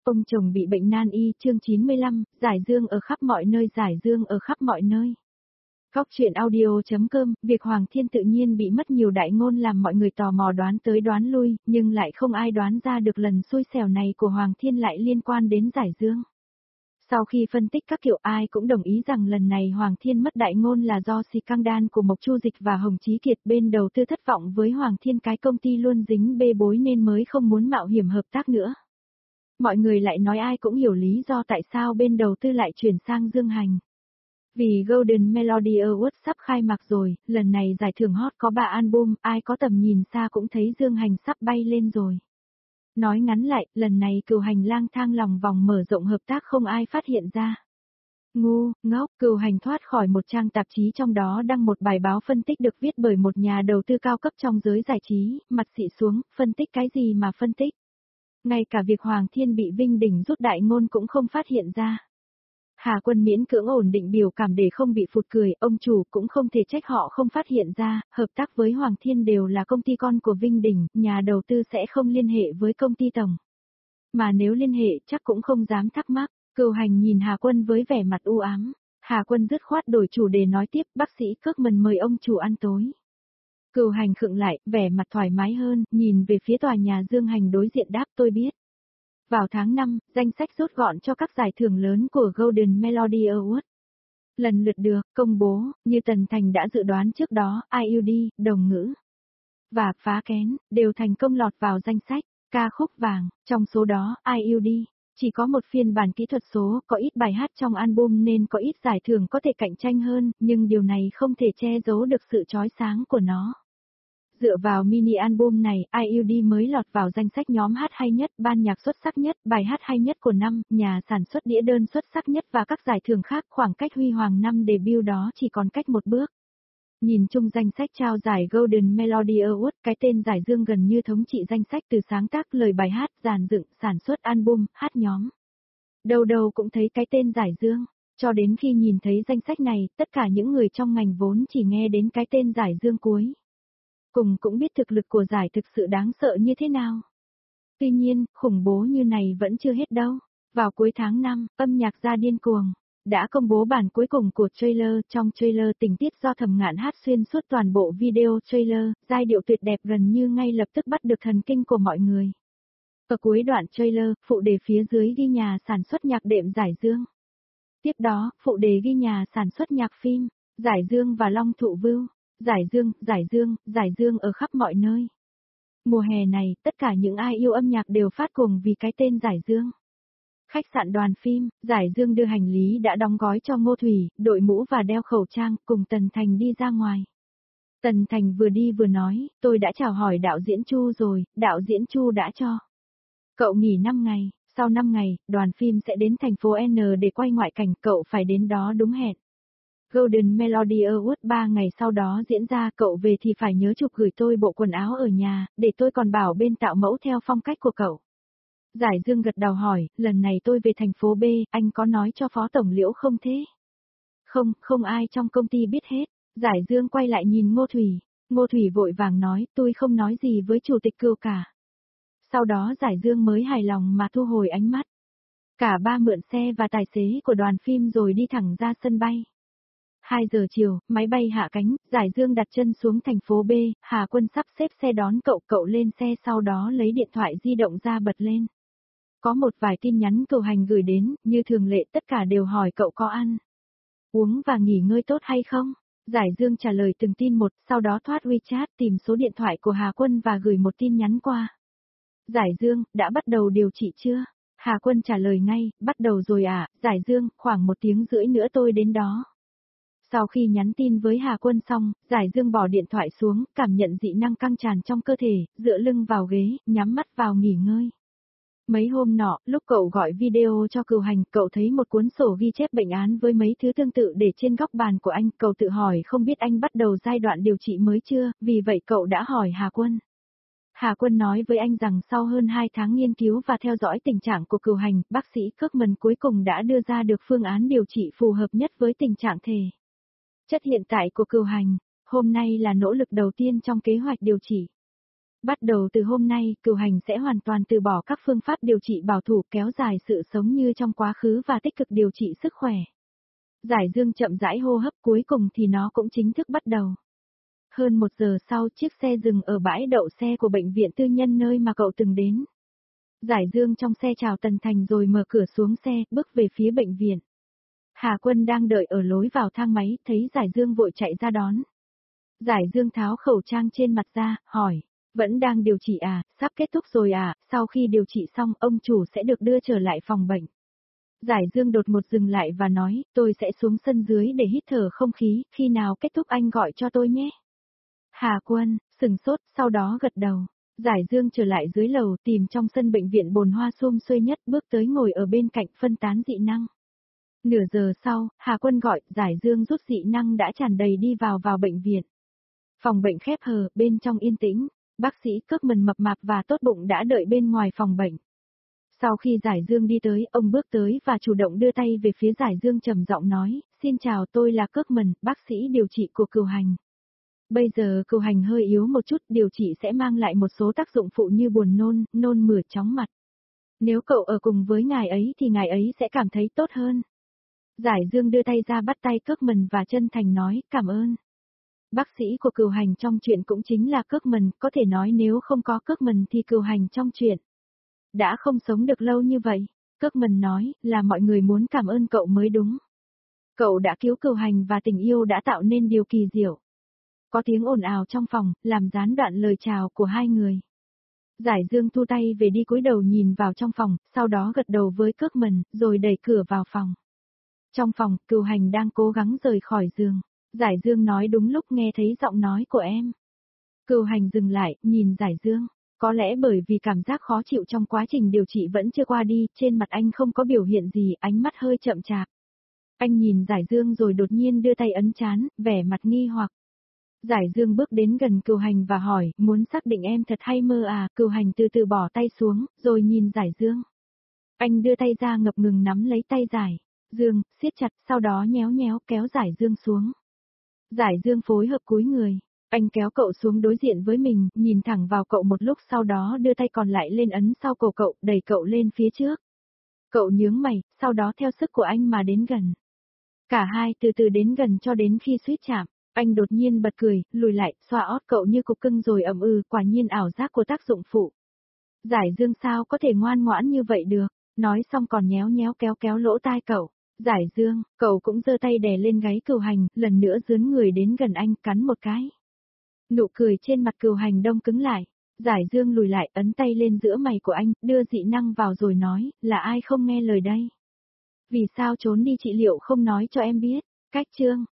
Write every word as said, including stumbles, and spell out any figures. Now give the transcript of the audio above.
Ông chồng bị bệnh nan y chương chín mươi lăm, giải dương ở khắp mọi nơi giải dương ở khắp mọi nơi. Góc truyện audio.com, việc Hoàng Thiên tự nhiên bị mất nhiều đại ngôn làm mọi người tò mò đoán tới đoán lui, nhưng lại không ai đoán ra được lần xui xẻo này của Hoàng Thiên lại liên quan đến giải dương. Sau khi phân tích các kiểu ai cũng đồng ý rằng lần này Hoàng Thiên mất đại ngôn là do scandal của Mộc Chu Dịch và Hồng Chí Kiệt bên đầu tư thất vọng với Hoàng Thiên cái công ty luôn dính bê bối nên mới không muốn mạo hiểm hợp tác nữa. Mọi người lại nói ai cũng hiểu lý do tại sao bên đầu tư lại chuyển sang Dương Hành. Vì Golden Melody Awards sắp khai mạc rồi, lần này giải thưởng hot có ba album, ai có tầm nhìn xa cũng thấy Dương Hành sắp bay lên rồi. Nói ngắn lại, lần này Cừu Hành lang thang lòng vòng mở rộng hợp tác không ai phát hiện ra. Ngu, ngốc, Cừu Hành thoát khỏi một trang tạp chí trong đó đăng một bài báo phân tích được viết bởi một nhà đầu tư cao cấp trong giới giải trí, mặt xị xuống, phân tích cái gì mà phân tích. Ngay cả việc Hoàng Thiên bị Vinh Đình rút đại ngôn cũng không phát hiện ra. Hà Quân miễn cưỡng ổn định biểu cảm để không bị phụt cười, ông chủ cũng không thể trách họ không phát hiện ra, hợp tác với Hoàng Thiên đều là công ty con của Vinh Đình, nhà đầu tư sẽ không liên hệ với công ty tổng. Mà nếu liên hệ chắc cũng không dám thắc mắc, Cừu Hành nhìn Hà Quân với vẻ mặt u ám. Hà Quân dứt khoát đổi chủ đề nói tiếp, bác sĩ Kirkman mời ông chủ ăn tối. Cừu Hành khựng lại, vẻ mặt thoải mái hơn, nhìn về phía tòa nhà Dương Hành đối diện đáp tôi biết. Vào tháng năm, danh sách rút gọn cho các giải thưởng lớn của Golden Melody Awards. Lần lượt được công bố, như Tần Thành đã dự đoán trước đó, i u đê, Đồng Ngữ và Phá Kén, đều thành công lọt vào danh sách, ca khúc vàng, trong số đó, i u đê, chỉ có một phiên bản kỹ thuật số, có ít bài hát trong album nên có ít giải thưởng có thể cạnh tranh hơn, nhưng điều này không thể che giấu được sự chói sáng của nó. Dựa vào mini album này, i u đê mới lọt vào danh sách nhóm hát hay nhất, ban nhạc xuất sắc nhất, bài hát hay nhất của năm, nhà sản xuất đĩa đơn xuất sắc nhất và các giải thưởng khác. Khoảng cách huy hoàng năm debut đó chỉ còn cách một bước. Nhìn chung danh sách trao giải Golden Melody Awards, cái tên giải dương gần như thống trị danh sách từ sáng tác lời bài hát, dàn dựng, sản xuất album, hát nhóm. Đâu đâu cũng thấy cái tên giải dương. Cho đến khi nhìn thấy danh sách này, tất cả những người trong ngành vốn chỉ nghe đến cái tên giải dương cuối. Cùng cũng biết thực lực của giải thực sự đáng sợ như thế nào. Tuy nhiên, khủng bố như này vẫn chưa hết đâu. Vào cuối tháng năm, âm nhạc gia điên cuồng đã công bố bản cuối cùng của trailer. Trong trailer tình tiết do Thẩm Ngạn hát xuyên suốt toàn bộ video trailer, giai điệu tuyệt đẹp gần như ngay lập tức bắt được thần kinh của mọi người. Ở cuối đoạn trailer, phụ đề phía dưới ghi nhà sản xuất nhạc đệm Giải Dương. Tiếp đó, phụ đề ghi nhà sản xuất nhạc phim, Giải Dương và Long Thụ Vưu. Giải dương, giải dương, giải dương ở khắp mọi nơi. Mùa hè này, tất cả những ai yêu âm nhạc đều phát cuồng vì cái tên giải dương. Khách sạn Đoàn Phim, giải dương đưa hành lý đã đóng gói cho Ngô Thủy, đội mũ và đeo khẩu trang, cùng Tần Thành đi ra ngoài. Tần Thành vừa đi vừa nói, tôi đã chào hỏi đạo diễn Chu rồi, đạo diễn Chu đã cho cậu nghỉ năm ngày, sau năm ngày, Đoàn Phim sẽ đến thành phố N để quay ngoại cảnh, cậu phải đến đó đúng hẹn. Golden Melody Awards ba ngày sau đó diễn ra, cậu về thì phải nhớ chụp gửi tôi bộ quần áo ở nhà, để tôi còn bảo bên tạo mẫu theo phong cách của cậu. Giải Dương gật đầu hỏi, lần này tôi về thành phố B, anh có nói cho Phó Tổng Liễu không thế? Không, không ai trong công ty biết hết. Giải Dương quay lại nhìn Ngô Thủy. Ngô Thủy vội vàng nói, tôi không nói gì với Chủ tịch Cừu cả. Sau đó Giải Dương mới hài lòng mà thu hồi ánh mắt. Cả ba mượn xe và tài xế của Đoàn Phim rồi đi thẳng ra sân bay. hai giờ chiều, máy bay hạ cánh, Giải Dương đặt chân xuống thành phố B, Hà Quân sắp xếp xe đón cậu, cậu lên xe sau đó lấy điện thoại di động ra bật lên. Có một vài tin nhắn Cừu Hành gửi đến, như thường lệ tất cả đều hỏi cậu có ăn, uống và nghỉ ngơi tốt hay không. Giải Dương trả lời từng tin một, sau đó thoát WeChat tìm số điện thoại của Hà Quân và gửi một tin nhắn qua. Giải Dương, đã bắt đầu điều trị chưa? Hà Quân trả lời ngay, bắt đầu rồi ạ, à? Giải Dương, khoảng một tiếng rưỡi nữa tôi đến đó. Sau khi nhắn tin với Hà Quân xong, Giải Dương bỏ điện thoại xuống, cảm nhận dị năng căng tràn trong cơ thể, dựa lưng vào ghế, nhắm mắt vào nghỉ ngơi. Mấy hôm nọ, lúc cậu gọi video cho Cừu Hành, cậu thấy một cuốn sổ ghi chép bệnh án với mấy thứ tương tự để trên góc bàn của anh, cậu tự hỏi không biết anh bắt đầu giai đoạn điều trị mới chưa, vì vậy cậu đã hỏi Hà Quân. Hà Quân nói với anh rằng sau hơn hai tháng nghiên cứu và theo dõi tình trạng của Cừu Hành, bác sĩ Kirkman cuối cùng đã đưa ra được phương án điều trị phù hợp nhất với tình trạng thể chất hiện tại của Cừu Hành. Hôm nay là nỗ lực đầu tiên trong kế hoạch điều trị. Bắt đầu từ hôm nay, cửu hành sẽ hoàn toàn từ bỏ các phương pháp điều trị bảo thủ kéo dài sự sống như trong quá khứ và tích cực điều trị sức khỏe. Giải Dương chậm rãi hô hấp cuối cùng thì nó cũng chính thức bắt đầu. Hơn một giờ sau chiếc xe dừng ở bãi đậu xe của bệnh viện tư nhân nơi mà cậu từng đến. Giải Dương trong xe chào Tần Thành rồi mở cửa xuống xe, bước về phía bệnh viện. Hà Quân đang đợi ở lối vào thang máy, thấy Giải Dương vội chạy ra đón. Giải Dương tháo khẩu trang trên mặt ra, hỏi, vẫn đang điều trị à, sắp kết thúc rồi à, sau khi điều trị xong ông chủ sẽ được đưa trở lại phòng bệnh. Giải Dương đột ngột dừng lại và nói, tôi sẽ xuống sân dưới để hít thở không khí, khi nào kết thúc anh gọi cho tôi nhé. Hà Quân, sừng sốt, sau đó gật đầu. Giải Dương trở lại dưới lầu tìm trong sân bệnh viện bồn hoa sum xuê nhất bước tới ngồi ở bên cạnh phân tán dị năng. Nửa giờ sau, Hà Quân gọi, Giải Dương rút dị năng đã tràn đầy đi vào vào bệnh viện. Phòng bệnh khép hờ, bên trong yên tĩnh, bác sĩ cước mần mập mạp và tốt bụng đã đợi bên ngoài phòng bệnh. Sau khi Giải Dương đi tới, ông bước tới và chủ động đưa tay về phía Giải Dương trầm giọng nói, xin chào tôi là Cước Mần, bác sĩ điều trị của Cửu Hành. Bây giờ Cửu Hành hơi yếu một chút, điều trị sẽ mang lại một số tác dụng phụ như buồn nôn, nôn mửa chóng mặt. Nếu cậu ở cùng với ngài ấy thì ngài ấy sẽ cảm thấy tốt hơn. Giải Dương đưa tay ra bắt tay Cước Mần và chân thành nói, cảm ơn. Bác sĩ của Cửu Hành trong chuyện cũng chính là Cước Mần, có thể nói nếu không có Cước Mần thì Cửu Hành trong chuyện đã không sống được lâu như vậy. Cước Mần nói, là mọi người muốn cảm ơn cậu mới đúng. Cậu đã cứu Cửu Hành và tình yêu đã tạo nên điều kỳ diệu. Có tiếng ồn ào trong phòng, làm gián đoạn lời chào của hai người. Giải Dương thu tay về đi cúi đầu nhìn vào trong phòng, sau đó gật đầu với Cước Mần, rồi đẩy cửa vào phòng. Trong phòng, Cửu Hành đang cố gắng rời khỏi giường. Giải Dương nói đúng lúc nghe thấy giọng nói của em. Cửu Hành dừng lại, nhìn Giải Dương. Có lẽ bởi vì cảm giác khó chịu trong quá trình điều trị vẫn chưa qua đi, trên mặt anh không có biểu hiện gì, ánh mắt hơi chậm chạp. Anh nhìn Giải Dương rồi đột nhiên đưa tay ấn trán, vẻ mặt nghi hoặc. Giải Dương bước đến gần Cửu Hành và hỏi, muốn xác định em thật hay mơ à, Cửu Hành từ từ bỏ tay xuống, rồi nhìn Giải Dương. Anh đưa tay ra ngập ngừng nắm lấy tay Giải Dương, siết chặt, sau đó nhéo nhéo kéo Giải Dương xuống. Giải Dương phối hợp cúi người. Anh kéo cậu xuống đối diện với mình, nhìn thẳng vào cậu một lúc sau đó đưa tay còn lại lên ấn sau cổ cậu, đẩy cậu lên phía trước. Cậu nhướng mày, sau đó theo sức của anh mà đến gần. Cả hai từ từ đến gần cho đến khi suýt chạm. Anh đột nhiên bật cười, lùi lại, xoa ót cậu như cục cưng rồi ầm ừ, quả nhiên ảo giác của tác dụng phụ. Giải Dương sao có thể ngoan ngoãn như vậy được, nói xong còn nhéo nhéo kéo kéo lỗ tai cậu. Giải Dương, cậu cũng giơ tay đè lên gáy Cửu Hành, lần nữa dướn người đến gần anh, cắn một cái. Nụ cười trên mặt Cửu Hành đông cứng lại. Giải Dương lùi lại, ấn tay lên giữa mày của anh, đưa dị năng vào rồi nói, là ai không nghe lời đây? Vì sao trốn đi trị liệu không nói cho em biết? Cách chương